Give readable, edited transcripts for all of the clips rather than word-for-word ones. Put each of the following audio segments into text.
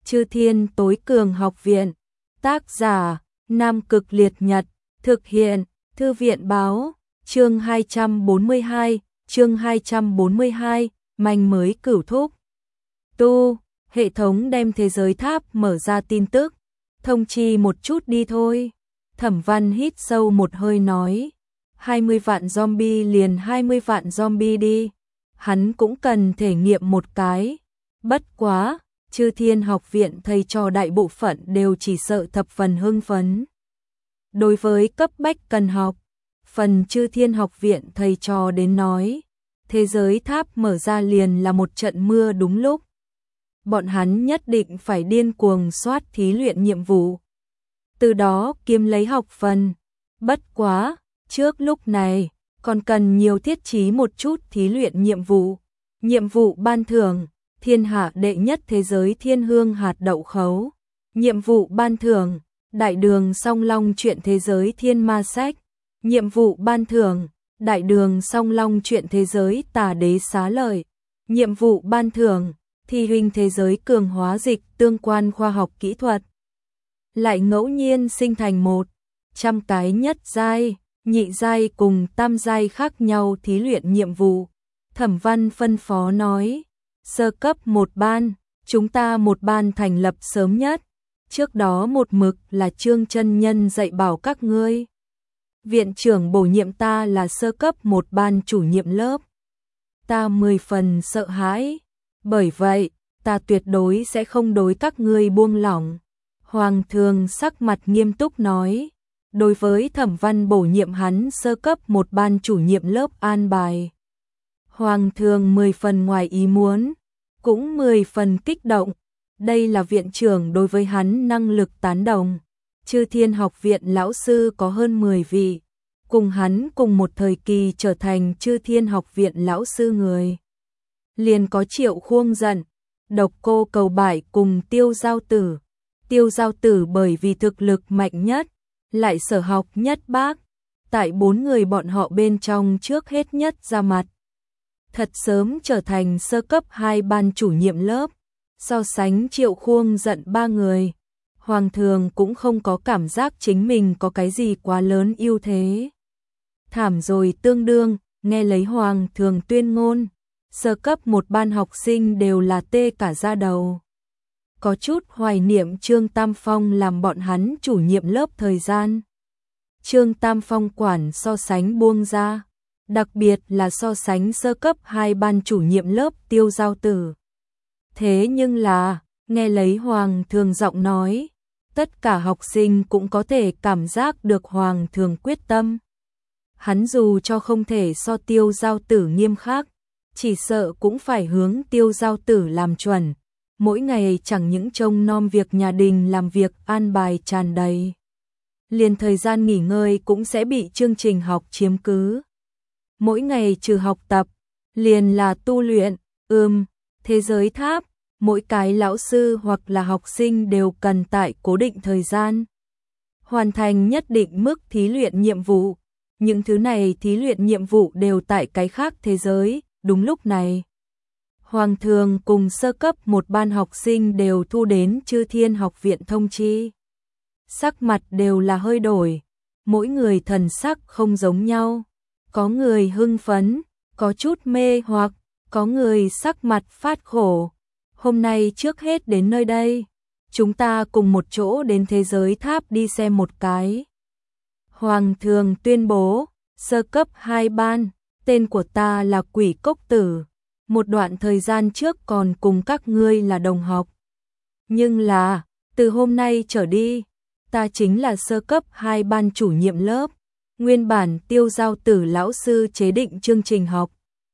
Chư Thiên Tối Cường Học Viện. Tác giả: Nam Cực Liệt Nhật. Thực hiện: Thư viện báo. Chương 242, manh mới cửu thúc. Tu, hệ thống đem thế giới tháp mở ra tin tức. Thông chi một chút đi thôi. Thẩm Văn hít sâu một hơi nói. 20 vạn zombie liền 20 vạn zombie đi. Hắn cũng cần thể nghiệm một cái. Bất quá, Chư Thiên Học Viện thầy trò đại bộ phận đều chỉ sợ thập phần hưng phấn. Đối với cấp bách cần học, phần Chư Thiên Học Viện thầy trò đến nói, thế giới tháp mở ra liền là một trận mưa đúng lúc. Bọn hắn nhất định phải điên cuồng soát thí luyện nhiệm vụ. Từ đó kiếm lấy học phần. Bất quá, trước lúc này, còn cần nhiều thiết trí một chút thí luyện nhiệm vụ. Nhiệm vụ ban thưởng, thiên hạ đệ nhất thế giới thiên hương hạt đậu khấu. Nhiệm vụ ban thưởng, đại đường song long truyện thế giới thiên ma sách. Nhiệm vụ ban thưởng, đại đường song long truyện thế giới tà đế xá lợi. Nhiệm vụ ban thưởng, thi huynh thế giới cường hóa dịch tương quan khoa học kỹ thuật. Lại ngẫu nhiên sinh thành 100 cái nhất giai, nhị giai cùng tam giai khác nhau thí luyện nhiệm vụ. Thẩm Văn phân phó nói, sơ cấp một ban, chúng ta một ban thành lập sớm nhất. Trước đó một mực là Trương chân nhân dạy bảo các ngươi. Viện trưởng bổ nhiệm ta là sơ cấp một ban chủ nhiệm lớp. Ta 10 phần sợ hãi, bởi vậy, ta tuyệt đối sẽ không đối các ngươi buông lỏng. Hoàng thường sắc mặt nghiêm túc nói, đối với Thẩm Văn bổ nhiệm hắn sơ cấp một ban chủ nhiệm lớp an bài. Hoàng thường 10 phần ngoài ý muốn, cũng 10 phần kích động. Đây là viện trưởng đối với hắn năng lực tán đồng. Chư Thiên Học Viện lão sư có hơn 10 vị, cùng hắn cùng một thời kỳ trở thành Chư Thiên Học Viện lão sư người. Liền có Triệu Khuông Dận, Độc Cô Cầu Bại cùng Tiêu Giao Tử. Tiêu Giao Tử bởi vì thực lực mạnh nhất, lại sở học nhất bác, tại 4 người bọn họ bên trong trước hết nhất ra mặt. Thật sớm trở thành sơ cấp 2 ban chủ nhiệm lớp, so sánh Triệu Khuông Dận 3 người. Hoàng thường cũng không có cảm giác chính mình có cái gì quá lớn ưu thế. Thảm rồi tương đương, nghe lấy Hoàng thường tuyên ngôn, sơ cấp một ban học sinh đều là tê cả da đầu. Có chút hoài niệm Trương Tam Phong làm bọn hắn chủ nhiệm lớp thời gian. Trương Tam Phong quản so sánh buông ra, đặc biệt là so sánh sơ cấp 2 ban chủ nhiệm lớp Tiêu Giao Tử. Thế nhưng là, nghe lấy Hoàng thường giọng nói, tất cả học sinh cũng có thể cảm giác được Hoàng thường quyết tâm. Hắn dù cho không thể so Tiêu Giao Tử nghiêm khắc, chỉ sợ cũng phải hướng Tiêu Giao Tử làm chuẩn. Mỗi ngày chẳng những trông nom việc nhà đình làm việc an bài tràn đầy. Liền thời gian nghỉ ngơi cũng sẽ bị chương trình học chiếm cứ. Mỗi ngày trừ học tập, liền là tu luyện, thế giới tháp, mỗi cái lão sư hoặc là học sinh đều cần tại cố định thời gian hoàn thành nhất định mức thí luyện nhiệm vụ. Những thứ này thí luyện nhiệm vụ đều tại cái khác thế giới. Đúng lúc này, Hoàng thường cùng sơ cấp một ban học sinh đều thu đến Chư Thiên Học Viện thông chi. Sắc mặt đều là hơi đổi, mỗi người thần sắc không giống nhau. Có người hưng phấn, có chút mê hoặc, có người sắc mặt phát khổ. Hôm nay trước hết đến nơi đây, chúng ta cùng một chỗ đến thế giới tháp đi xem một cái. Hoàng thường tuyên bố, sơ cấp 2 ban, tên của ta là Quỷ Cốc Tử. Một đoạn thời gian trước còn cùng các ngươi là đồng học. Nhưng là, từ hôm nay trở đi, ta chính là sơ cấp 2 ban chủ nhiệm lớp. Nguyên bản Tiêu Giao Tử lão sư chế định chương trình học.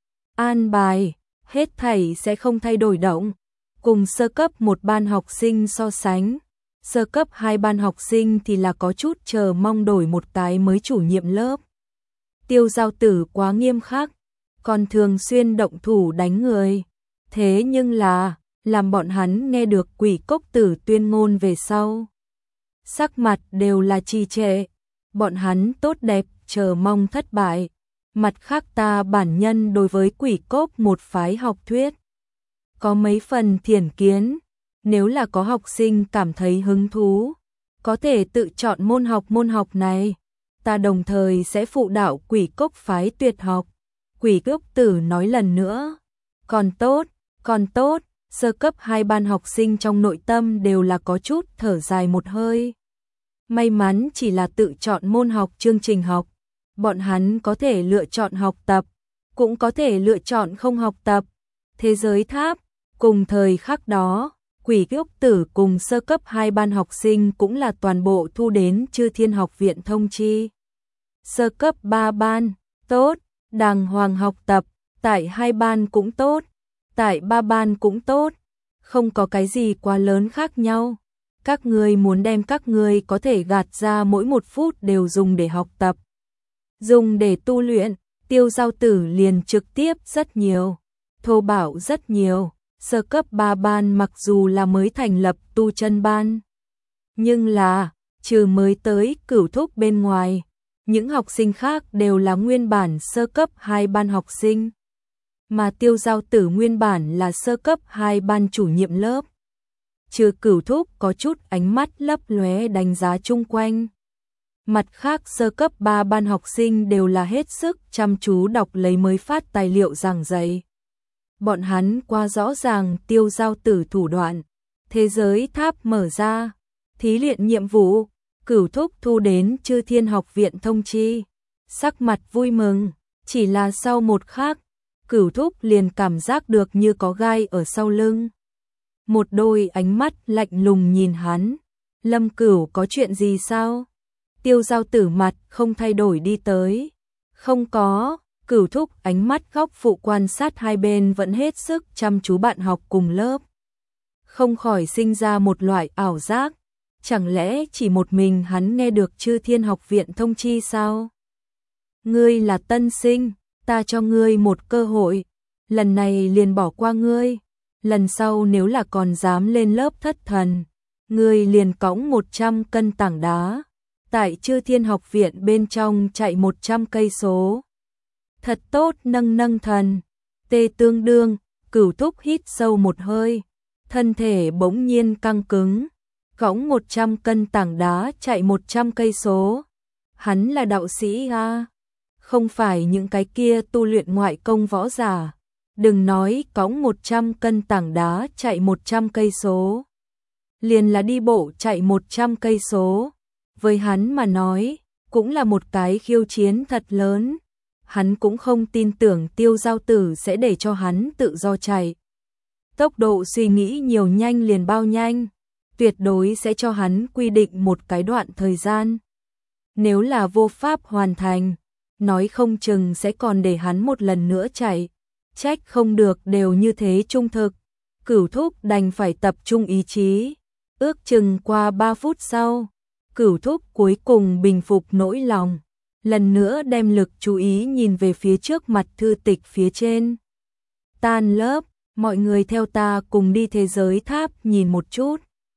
An bài, hết thảy sẽ không thay đổi động. Cùng sơ cấp một ban học sinh so sánh, sơ cấp 2 ban học sinh thì là có chút chờ mong đổi một cái mới chủ nhiệm lớp. Tiêu Giao Tử quá nghiêm khắc, còn thường xuyên động thủ đánh người. Thế nhưng là, làm bọn hắn nghe được Quỷ Cốc Tử tuyên ngôn về sau, sắc mặt đều là trì trệ. Bọn hắn tốt đẹp chờ mong thất bại. Mặt khác ta bản nhân đối với Quỷ Cốc một phái học thuyết có mấy phần thiển kiến. Nếu là có học sinh cảm thấy hứng thú, có thể tự chọn môn học này. Ta đồng thời sẽ phụ đạo Quỷ Cốc phái tuyệt học. Quỷ Cốc Tử nói lần nữa. Còn tốt, sơ cấp 2 ban học sinh trong nội tâm đều là có chút thở dài một hơi. May mắn chỉ là tự chọn môn học chương trình học. Bọn hắn có thể lựa chọn học tập, cũng có thể lựa chọn không học tập. Thế giới tháp, cùng thời khắc đó, Quỷ Cốc Tử cùng sơ cấp 2 ban học sinh cũng là toàn bộ thu đến Chư Thiên Học viện thông chi. Sơ cấp 3 ban, tốt, đàng hoàng học tập, tại 2 ban cũng tốt, tại 3 ban cũng tốt, không có cái gì quá lớn khác nhau. Các ngươi muốn đem các ngươi có thể gạt ra mỗi 1 phút đều dùng để học tập, dùng để tu luyện. Tiêu Giao Tử liền trực tiếp rất nhiều, thô bạo rất nhiều. Sơ cấp 3 ban mặc dù là mới thành lập tu chân ban, nhưng là trừ mới tới Cửu Thúc bên ngoài, những học sinh khác đều là nguyên bản sơ cấp 2 ban học sinh, mà Tiêu Giao Tử nguyên bản là sơ cấp 2 ban chủ nhiệm lớp. Trừ Cửu Thúc có chút ánh mắt lấp lóe đánh giá chung quanh. Mặt khác sơ cấp 3 ban học sinh đều là hết sức chăm chú đọc lấy mới phát tài liệu giảng dạy. Bọn hắn qua rõ ràng Tiêu Giao Tử thủ đoạn. Thế giới tháp mở ra, thí luyện nhiệm vụ, Cửu Thúc thu đến Chư Thiên Học viện thông chi. Sắc mặt vui mừng, chỉ là sau một khắc, Cửu Thúc liền cảm giác được như có gai ở sau lưng. Một đôi ánh mắt lạnh lùng nhìn hắn. Lâm Cửu có chuyện gì sao? Tiêu Giao Tử mặt không thay đổi đi tới. Không có. Cửu Thúc ánh mắt góc phụ quan sát hai bên vẫn hết sức chăm chú bạn học cùng lớp. Không khỏi sinh ra một loại ảo giác. Chẳng lẽ chỉ một mình hắn nghe được Chư Thiên Học viện thông chi sao? Ngươi là tân sinh, ta cho ngươi một cơ hội. Lần này liền bỏ qua ngươi. Lần sau nếu là còn dám lên lớp thất thần, ngươi liền cõng 100 cân tảng đá. Tại Chư Thiên Học viện bên trong chạy 100 cây số. Thật tốt, nâng thần. Tê tương đương, Cửu Thúc hít sâu một hơi, thân thể bỗng nhiên căng cứng, cõng 100 cân tảng đá chạy 100 cây số. Hắn là đạo sĩ a, không phải những cái kia tu luyện ngoại công võ giả. Đừng nói cõng 100 cân tảng đá chạy 100 cây số, liền là đi bộ chạy 100 cây số. Với hắn mà nói, cũng là một cái khiêu chiến thật lớn. Hắn cũng không tin tưởng Tiêu Giao Tử sẽ để cho hắn tự do chạy. Tốc độ suy nghĩ nhiều nhanh liền bao nhanh, tuyệt đối sẽ cho hắn quy định một cái đoạn thời gian. Nếu là vô pháp hoàn thành, nói không chừng sẽ còn để hắn một lần nữa chạy. Trách không được đều như thế trung thực. Cửu Thúc đành phải tập trung ý chí. Ước chừng qua 3 phút sau, Cửu Thúc cuối cùng bình phục nỗi lòng. Lần nữa đem lực chú ý nhìn về phía trước mặt thư tịch phía trên. Tan lớp, mọi người theo ta cùng đi thế giới tháp nhìn một chút.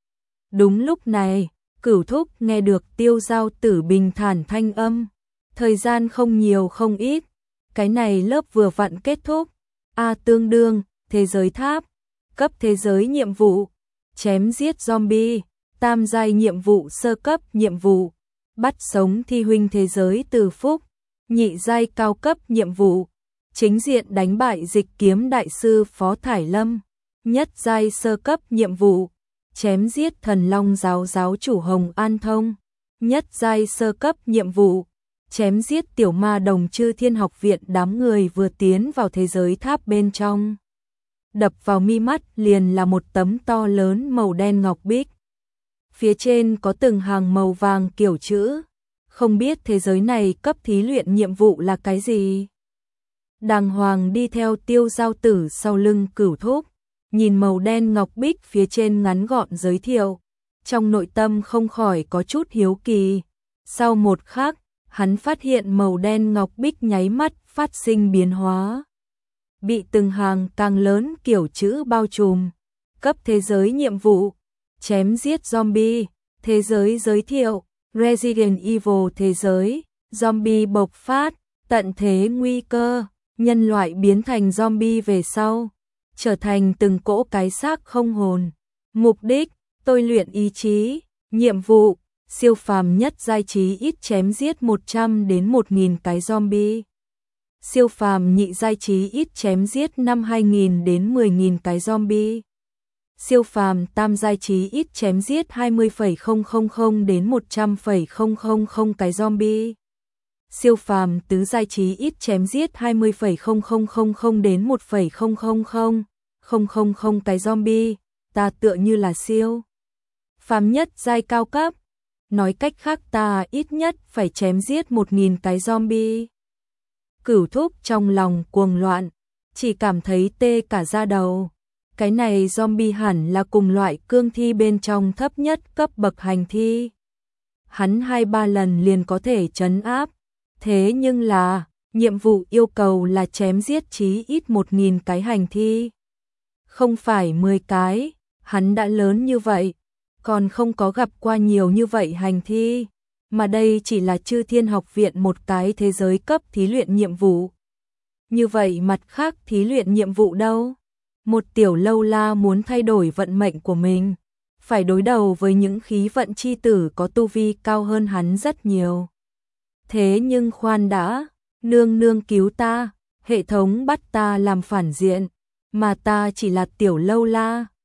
Đúng lúc này, Cửu Thúc nghe được Tiêu Giao Tử bình thản thanh âm. Thời gian không nhiều không ít, cái này lớp vừa vặn kết thúc. Tương đương, thế giới tháp, cấp thế giới nhiệm vụ, chém giết zombie, tam giai nhiệm vụ sơ cấp nhiệm vụ, bắt sống thi huynh thế giới từ phúc, nhị giai cao cấp nhiệm vụ, chính diện đánh bại dịch kiếm đại sư Phó Thải Lâm, nhất giai sơ cấp nhiệm vụ, chém giết thần long giáo giáo chủ Hồng An Thông, nhất giai sơ cấp nhiệm vụ, chém giết tiểu ma đồng Chư Thiên Học viện. Đám người vừa tiến vào thế giới tháp bên trong, đập vào mi mắt liền là một tấm to lớn màu đen ngọc bích. Phía trên có từng hàng màu vàng kiểu chữ, không biết thế giới này cấp thí luyện nhiệm vụ là cái gì. Đàng hoàng đi theo Tiêu Giao Tử sau lưng Cửu Thúc, nhìn màu đen ngọc bích phía trên ngắn gọn giới thiệu, trong nội tâm không khỏi có chút hiếu kỳ. Sau một khắc, hắn phát hiện màu đen ngọc bích nháy mắt phát sinh biến hóa, bị từng hàng càng lớn kiểu chữ bao trùm. Cấp thế giới nhiệm vụ, chém giết zombie, thế giới giới thiệu, Resident Evil thế giới, zombie bộc phát, tận thế nguy cơ, nhân loại biến thành zombie về sau, trở thành từng cỗ cái xác không hồn. Mục đích, tôi luyện ý chí. Nhiệm vụ, siêu phàm nhất giai chí ít chém giết 100 đến 1000 cái zombie. Siêu phàm nhị giai chí ít chém giết 5-2000 đến 10.000 cái zombie. Siêu phàm tam giai chí ít chém giết 20,000 đến 100,000 cái zombie. Siêu phàm tứ giai chí ít chém giết 20,000 đến 1,000 cái zombie. Ta tựa như là siêu phàm nhất giai cao cấp. Nói cách khác ta ít nhất phải chém giết 1000 cái zombie. Cửu Thúc trong lòng cuồng loạn, chỉ cảm thấy tê cả da đầu. Cái này zombie hẳn là cùng loại cương thi bên trong thấp nhất cấp bậc hành thi. Hắn 2-3 lần liền có thể trấn áp. Thế nhưng là, nhiệm vụ yêu cầu là chém giết chí ít 1000 cái hành thi. Không phải 10 cái, hắn đã lớn như vậy, còn không có gặp qua nhiều như vậy hành thi. Mà đây chỉ là Chư Thiên Học Viện một cái thế giới cấp thí luyện nhiệm vụ. Như vậy mặt khác thí luyện nhiệm vụ đâu? Một tiểu lâu la muốn thay đổi vận mệnh của mình, phải đối đầu với những khí vận chi tử có tu vi cao hơn hắn rất nhiều. Thế nhưng khoan đã, nương nương cứu ta, hệ thống bắt ta làm phản diện, mà ta chỉ là tiểu lâu la.